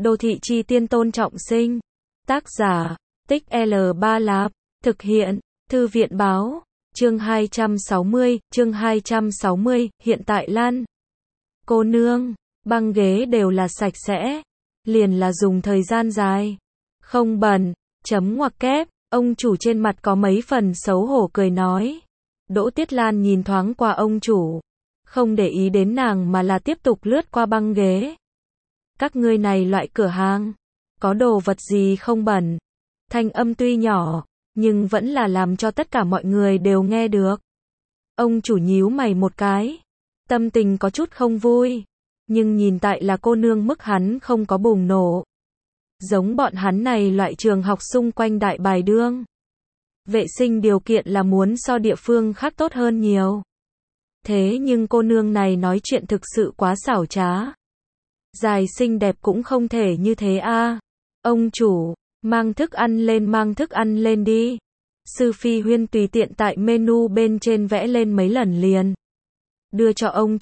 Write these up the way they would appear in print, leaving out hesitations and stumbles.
Đô thị chi tiên Tôn Trọng Sinh. Tác giả, Tích L Ba Lạp. Thực hiện, Thư viện báo. Chương 260, hiện tại Lan cô nương, băng ghế đều là sạch sẽ, liền là dùng thời gian dài, không bẩn, chấm ngoặc kép, ông chủ trên mặt có mấy phần xấu hổ cười nói. Đỗ Tiết Lan nhìn thoáng qua ông chủ, không để ý đến nàng mà là tiếp tục lướt qua băng ghế. Các ngươi này loại cửa hàng, có đồ vật gì không bẩn? Thanh âm tuy nhỏ, nhưng vẫn là làm cho tất cả mọi người đều nghe được. Ông chủ nhíu mày một cái, tâm tình có chút không vui, nhưng nhìn tại là cô nương mức hắn không có bùng nổ. Giống bọn hắn này loại trường học xung quanh Đại Bài Đương, vệ sinh điều kiện là muốn so địa phương khác tốt hơn nhiều. Thế nhưng cô nương này nói chuyện thực sự quá xảo trá. Dài xinh đẹp cũng không thể như thế a. Ông chủ, mang thức ăn lên đi. Sư Phi Huyên tùy tiện tại menu bên trên vẽ lên mấy lần liền. Đưa cho ông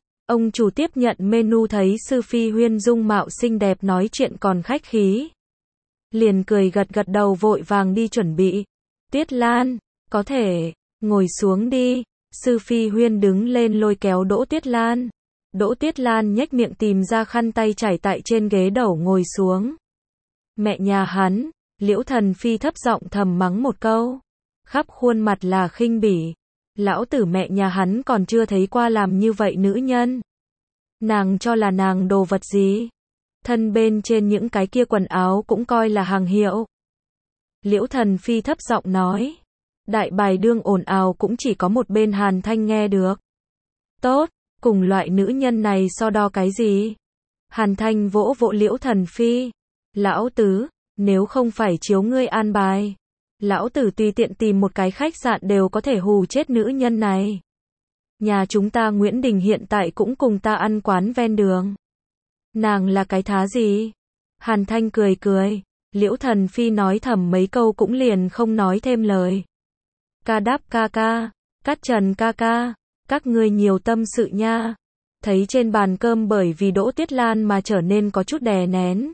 chủ tiếp nhận menu thấy Sư Phi Huyên dung mạo xinh đẹp nói chuyện còn khách khí. Liền cười gật gật đầu vội vàng đi chuẩn bị. Tiết Lan, có thể, ngồi xuống đi. Sư Phi Huyên đứng lên lôi kéo Đỗ Tiết Lan. Đỗ Tiết Lan nhếch miệng tìm ra khăn tay trải tại trên ghế đầu ngồi xuống. Mẹ nhà hắn, Liễu Thần Phi thấp giọng thầm mắng một câu. Khắp khuôn mặt là khinh bỉ. Lão tử mẹ nhà hắn còn chưa thấy qua làm như vậy nữ nhân. Nàng cho là nàng đồ vật gì? Thân bên trên những cái kia quần áo cũng coi là hàng hiệu. Liễu Thần Phi thấp giọng nói. Đại Bài Đương ồn ào cũng chỉ có một bên Hàn Thanh nghe được. Tốt, cùng loại nữ nhân này so đo cái gì? Hàn Thanh vỗ vỗ Liễu Thần Phi. Lão tứ, nếu không phải chiếu ngươi an bài, lão tử tùy tiện tìm một cái khách sạn đều có thể hù chết nữ nhân này. Nhà chúng ta Nguyễn Đình hiện tại cũng cùng ta ăn quán ven đường. Nàng là cái thá gì? Hàn Thanh cười cười. Liễu Thần Phi nói thầm mấy câu cũng liền không nói thêm lời. Ca Đáp ca ca, Cát Trần ca ca, các ngươi nhiều tâm sự nha. Thấy trên bàn cơm bởi vì Đỗ Tiết Lan mà trở nên có chút đè nén.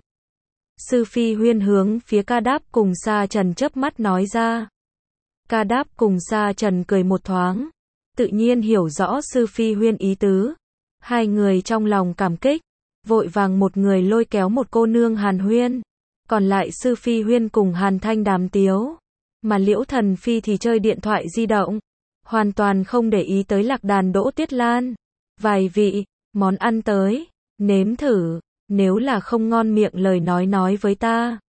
Sư Phi Huyên hướng phía Ca Đáp cùng Sa Trần chớp mắt nói ra. Ca Đáp cùng Sa Trần cười một thoáng, tự nhiên hiểu rõ Sư Phi Huyên ý tứ. Hai người trong lòng cảm kích, vội vàng một người lôi kéo một cô nương Hàn Huyên, còn lại Sư Phi Huyên cùng Hàn Thanh đàm tiếu, mà Liễu Thần Phi thì chơi điện thoại di động, hoàn toàn không để ý tới lạc đàn Đỗ Tiết Lan. Vài vị, món ăn tới, nếm thử. Nếu là không ngon miệng lời nói với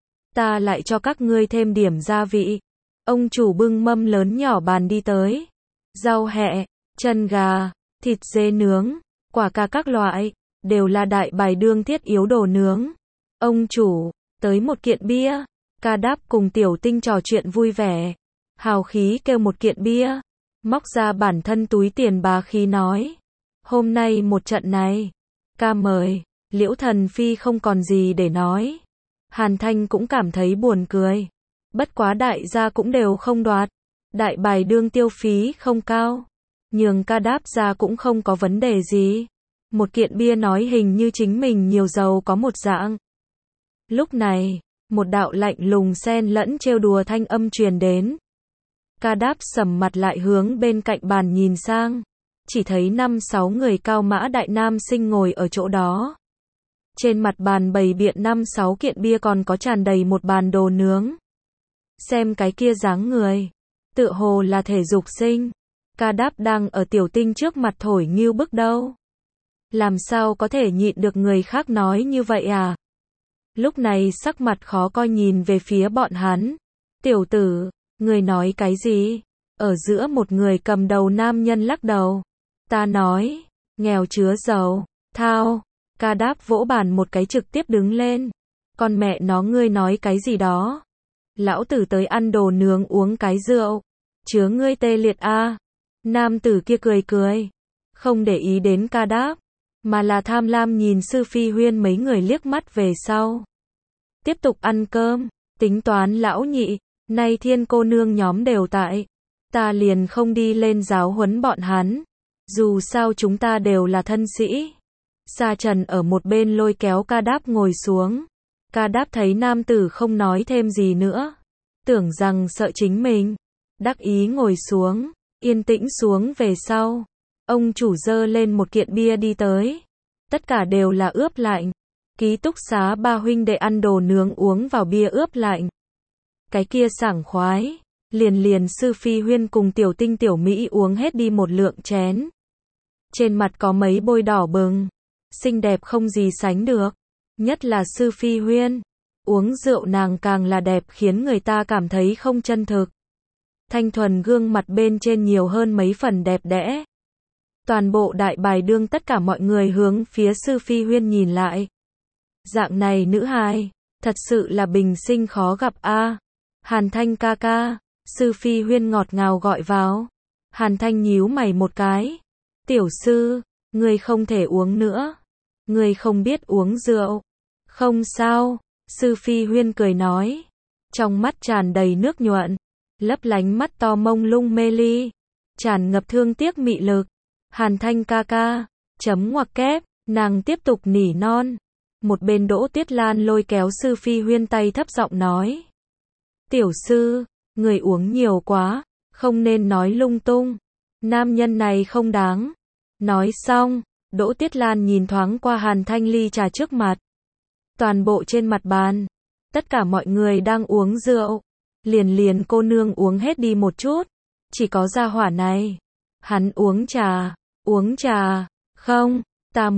ta lại cho các ngươi thêm điểm gia vị. Ông chủ bưng mâm lớn nhỏ bàn đi tới. Rau hẹ, chân gà, thịt dê nướng, quả cà các loại, đều là Đại Bài Đương thiết yếu đồ nướng. Ông chủ, tới một kiện bia. Ca Đáp cùng Tiểu Tinh trò chuyện vui vẻ. Hào khí kêu một kiện bia. Móc ra bản thân túi tiền bá khí nói. Hôm nay một trận này, ca mời. Liễu Thần Phi không còn gì để nói. Hàn Thanh cũng cảm thấy buồn cười. Bất quá đại gia cũng đều không đoạt. Đại Bài Đương tiêu phí không cao. Nhường Ca Đáp ra cũng không có vấn đề gì. Một kiện bia nói hình như chính mình nhiều giàu có một dạng. Lúc này, một đạo lạnh lùng xen lẫn trêu đùa thanh âm truyền đến. Ca Đáp sầm mặt lại hướng bên cạnh bàn nhìn sang. Chỉ thấy 5-6 người cao mã đại nam sinh ngồi ở chỗ đó. Trên mặt bàn bày biện 5-6 kiện bia còn có tràn đầy một bàn đồ nướng. Xem cái kia dáng người, tựa hồ là thể dục sinh. Ca Đáp đang ở Tiểu Tinh trước mặt thổi ngưu bức đâu. Làm sao có thể nhịn được người khác nói như vậy à? Lúc này sắc mặt khó coi nhìn về phía bọn hắn. Tiểu tử, người nói cái gì? Ở giữa một người cầm đầu nam nhân lắc đầu. Ta nói, nghèo chứa giàu, thao. Ca Đáp vỗ bàn một cái trực tiếp đứng lên. Con mẹ nó ngươi nói cái gì đó? Lão tử tới ăn đồ nướng uống cái rượu. Chứa ngươi tê liệt a. Nam tử kia cười cười. Không để ý đến Ca Đáp. Mà là tham lam nhìn Sư Phi Huyên mấy người liếc mắt về sau. Tiếp tục ăn cơm. Tính toán lão nhị. Nay Thiên cô nương nhóm đều tại. Ta liền không đi lên giáo huấn bọn hắn. Dù sao chúng ta đều là thân sĩ. Sa Trần ở một bên lôi kéo Ca Đáp ngồi xuống. Ca Đáp thấy nam tử không nói thêm gì nữa, tưởng rằng sợ chính mình, đắc ý ngồi xuống, yên tĩnh xuống về sau. Ông chủ dơ lên một kiện bia đi tới. Tất cả đều là ướp lạnh. Ký túc xá ba huynh đệ ăn đồ nướng uống vào bia ướp lạnh. Cái kia sảng khoái. Liền Sư Phi Huyên cùng Tiểu Tinh Tiểu Mỹ uống hết đi một lượng chén. Trên mặt có mấy bôi đỏ bừng. Xinh đẹp không gì sánh được. Nhất là Sư Phi Huyên. Uống rượu nàng càng là đẹp khiến người ta cảm thấy không chân thực. Thanh thuần gương mặt bên trên nhiều hơn mấy phần đẹp đẽ. Toàn bộ đại bài đương tất cả mọi người hướng phía Sư Phi Huyên nhìn lại. Dạng này nữ hài, thật sự là bình sinh khó gặp a. Hàn Thanh ca ca, Sư Phi Huyên ngọt ngào gọi vào. Hàn Thanh nhíu mày một cái. Tiểu sư, ngươi không thể uống nữa. Ngươi không biết uống rượu. Không sao, Sư Phi Huyên cười nói. Trong mắt tràn đầy nước nhuận, lấp lánh mắt to mông lung mê ly, tràn ngập thương tiếc mị lực. Hàn Thanh ca ca, chấm ngoặc kép, nàng tiếp tục nỉ non. Một bên Đỗ Tiết Lan lôi kéo Sư Phi Huyên tay thấp giọng nói. Tiểu sư, người uống nhiều quá, không nên nói lung tung. Nam nhân này không đáng. Nói xong, Đỗ Tiết Lan nhìn thoáng qua Hàn Thanh ly trà trước mặt. Toàn bộ trên mặt bàn, tất cả mọi người đang uống rượu. Liền cô nương uống hết đi một chút. Chỉ có gia hỏa này. Hắn uống trà, không, ta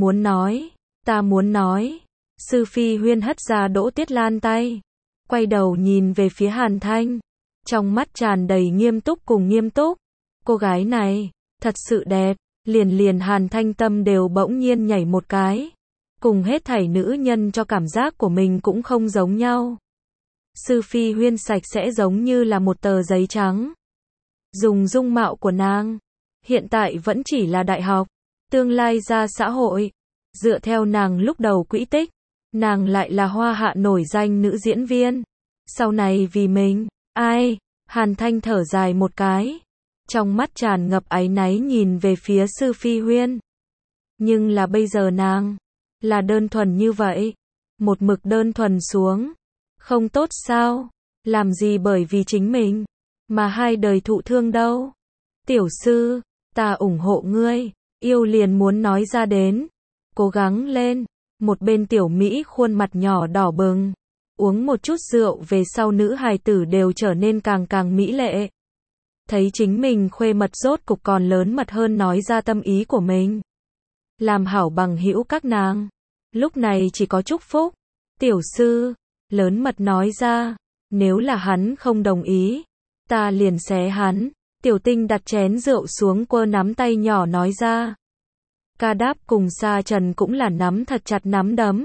muốn nói. Sư Phi Huyên hất ra Đỗ Tiết Lan tay. Quay đầu nhìn về phía Hàn Thanh. Trong mắt tràn đầy nghiêm túc cùng nghiêm túc. Cô gái này, thật sự đẹp. Liền Hàn Thanh tâm đều bỗng nhiên nhảy một cái. Cùng hết thảy nữ nhân cho cảm giác của mình cũng không giống nhau. Sư Phi Huyên sạch sẽ giống như là một tờ giấy trắng. Dùng dung mạo của nàng, hiện tại vẫn chỉ là đại học, tương lai ra xã hội. Dựa theo nàng lúc đầu quỹ tích, nàng lại là hoa hạ nổi danh nữ diễn viên. Sau này vì mình, ai? Hàn Thanh thở dài một cái. Trong mắt tràn ngập áy náy nhìn về phía Sư Phi Huyên. Nhưng là bây giờ nàng, là đơn thuần như vậy. Một mực đơn thuần xuống. Không tốt sao? Làm gì bởi vì chính mình, mà hai đời thụ thương đâu? Tiểu sư, ta ủng hộ ngươi, yêu liền muốn nói ra đến. Cố gắng lên. Một bên Tiểu Mỹ khuôn mặt nhỏ đỏ bừng. Uống một chút rượu về sau nữ hài tử đều trở nên càng mỹ lệ. Thấy chính mình khuê mật rốt cục còn lớn mật hơn nói ra tâm ý của mình. Làm hảo bằng hữu các nàng. Lúc này chỉ có chúc phúc. Tiểu sư, lớn mật nói ra. Nếu là hắn không đồng ý, ta liền xé hắn. Tiểu Tinh đặt chén rượu xuống quơ nắm tay nhỏ nói ra. Ca Đáp cùng Sa Trần cũng là nắm thật chặt nắm đấm.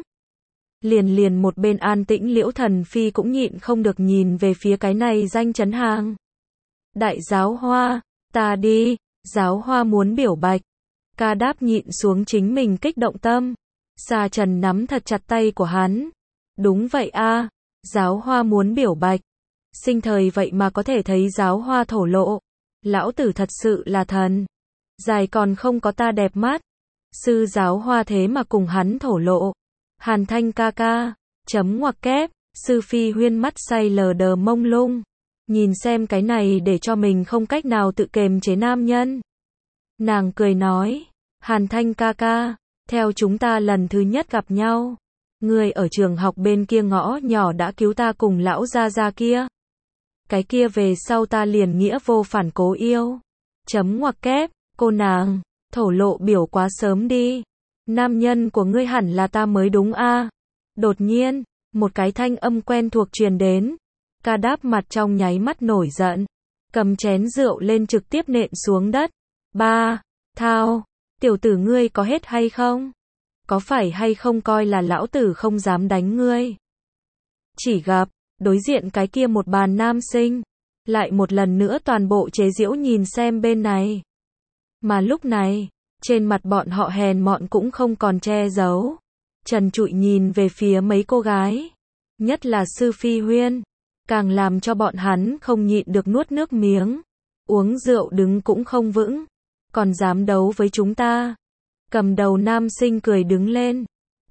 Liền một bên an tĩnh Liễu Thần Phi cũng nhịn không được nhìn về phía cái này danh chấn hàng. Đại giáo hoa, ta đi, giáo hoa muốn biểu bạch. Ca Đáp nhịn xuống chính mình kích động tâm. Sa Trần nắm thật chặt tay của hắn. Đúng vậy a, giáo hoa muốn biểu bạch. Sinh thời vậy mà có thể thấy giáo hoa thổ lộ. Lão tử thật sự là thần. Dài còn không có ta đẹp mắt. Sư giáo hoa thế mà cùng hắn thổ lộ. Hàn Thanh ca ca, chấm ngoặc kép, Sư Phi Huyên mắt say lờ đờ mông lung. Nhìn xem cái này để cho mình không cách nào tự kềm chế nam nhân. Nàng cười nói, Hàn Thanh ca ca, theo chúng ta lần thứ nhất gặp nhau. Ngươi ở trường học bên kia ngõ nhỏ đã cứu ta cùng lão gia gia kia. Cái kia về sau ta liền nghĩa vô phản cố yêu. Chấm ngoặc kép, cô nàng, thổ lộ biểu quá sớm đi. Nam nhân của ngươi hẳn là ta mới đúng a. Đột nhiên, một cái thanh âm quen thuộc truyền đến. Ca Đáp mặt trong nháy mắt nổi giận. Cầm chén rượu lên trực tiếp nện xuống đất. Ba, thao, tiểu tử ngươi có hết hay không? Có phải hay không coi là lão tử không dám đánh ngươi? Chỉ gặp, đối diện cái kia một bàn nam sinh. Lại một lần nữa toàn bộ chế giễu nhìn xem bên này. Mà lúc này, trên mặt bọn họ hèn mọn cũng không còn che giấu. Trần trụi nhìn về phía mấy cô gái. Nhất là Sư Phi Huyên. Càng làm cho bọn hắn không nhịn được nuốt nước miếng. Uống rượu đứng cũng không vững. Còn dám đấu với chúng ta. Cầm đầu nam sinh cười đứng lên.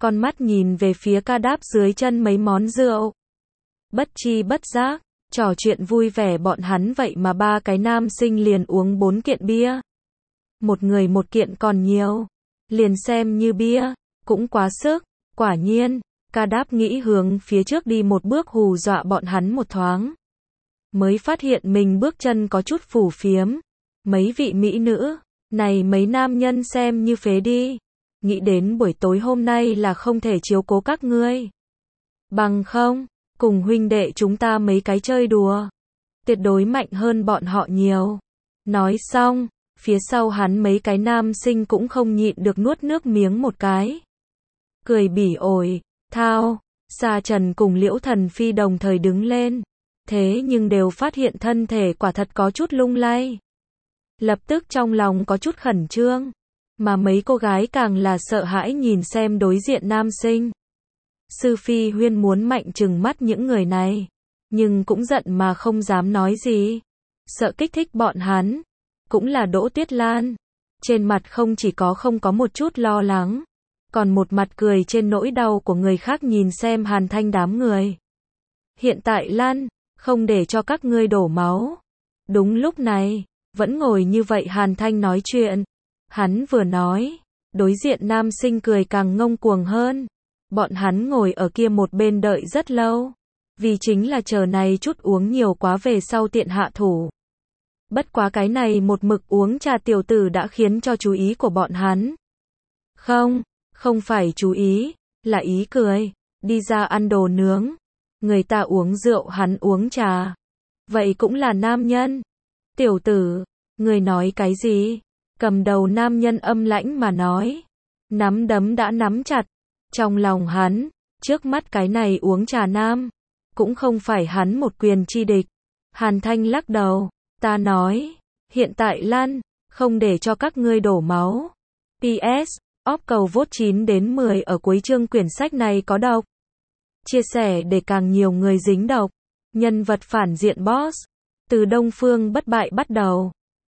con mắt nhìn về phía ca đáp dưới chân mấy món rượu. Bất chi bất giác, trò chuyện vui vẻ bọn hắn vậy mà ba cái nam sinh liền uống 4 kiện bia. Một người một kiện còn nhiều. Liền xem như bia, cũng quá sức. Quả nhiên, ca đáp nghĩ hướng phía trước đi một bước hù dọa bọn hắn một thoáng. Mới phát hiện mình bước chân có chút phù phiếm. Mấy vị mỹ nữ, này mấy nam nhân xem như phế đi. Nghĩ đến buổi tối hôm nay là không thể chiếu cố các ngươi. Bằng không, cùng huynh đệ chúng ta mấy cái chơi đùa. Tuyệt đối mạnh hơn bọn họ nhiều. Nói xong, phía sau hắn mấy cái nam sinh cũng không nhịn được nuốt nước miếng một cái. Cười bỉ ổi, thao, Sa Trần cùng Liễu Thần Phi đồng thời đứng lên. Thế nhưng đều phát hiện thân thể quả thật có chút lung lay. Lập tức trong lòng có chút khẩn trương. Mà mấy cô gái càng là sợ hãi nhìn xem đối diện nam sinh. Sư Phi Huyên muốn mạnh trừng mắt những người này. Nhưng cũng giận mà không dám nói gì. Sợ kích thích bọn hắn. Cũng là Đỗ Tuyết Lan. Trên mặt không chỉ không có một chút lo lắng. Còn một mặt cười trên nỗi đau của người khác nhìn xem Hàn Thanh đám người. Hiện tại Lan, không để cho các ngươi đổ máu. Đúng lúc này, vẫn ngồi như vậy Hàn Thanh nói chuyện. Hắn vừa nói, đối diện nam sinh cười càng ngông cuồng hơn. Bọn hắn ngồi ở kia một bên đợi rất lâu. Vì chính là chờ này chút uống nhiều quá về sau tiện hạ thủ. Bất quá cái này một mực uống trà tiểu tử đã khiến cho chú ý của bọn hắn. Không phải chú ý, là ý cười. Đi ra ăn đồ nướng. Người ta uống rượu hắn uống trà. Vậy cũng là nam nhân. Tiểu tử, người nói cái gì? Cầm đầu nam nhân âm lãnh mà nói. Nắm đấm đã nắm chặt. Trong lòng hắn, trước mắt cái này uống trà nam. Cũng không phải hắn một quyền chi địch. Hàn Thanh lắc đầu. Ta nói, hiện tại Lan, không để cho các ngươi đổ máu. PS, óp cầu vote 9 đến 10 ở cuối chương quyển sách này có độc. Chia sẻ để càng nhiều người dính độc. Nhân vật phản diện boss. Từ Đông Phương Bất Bại bắt đầu.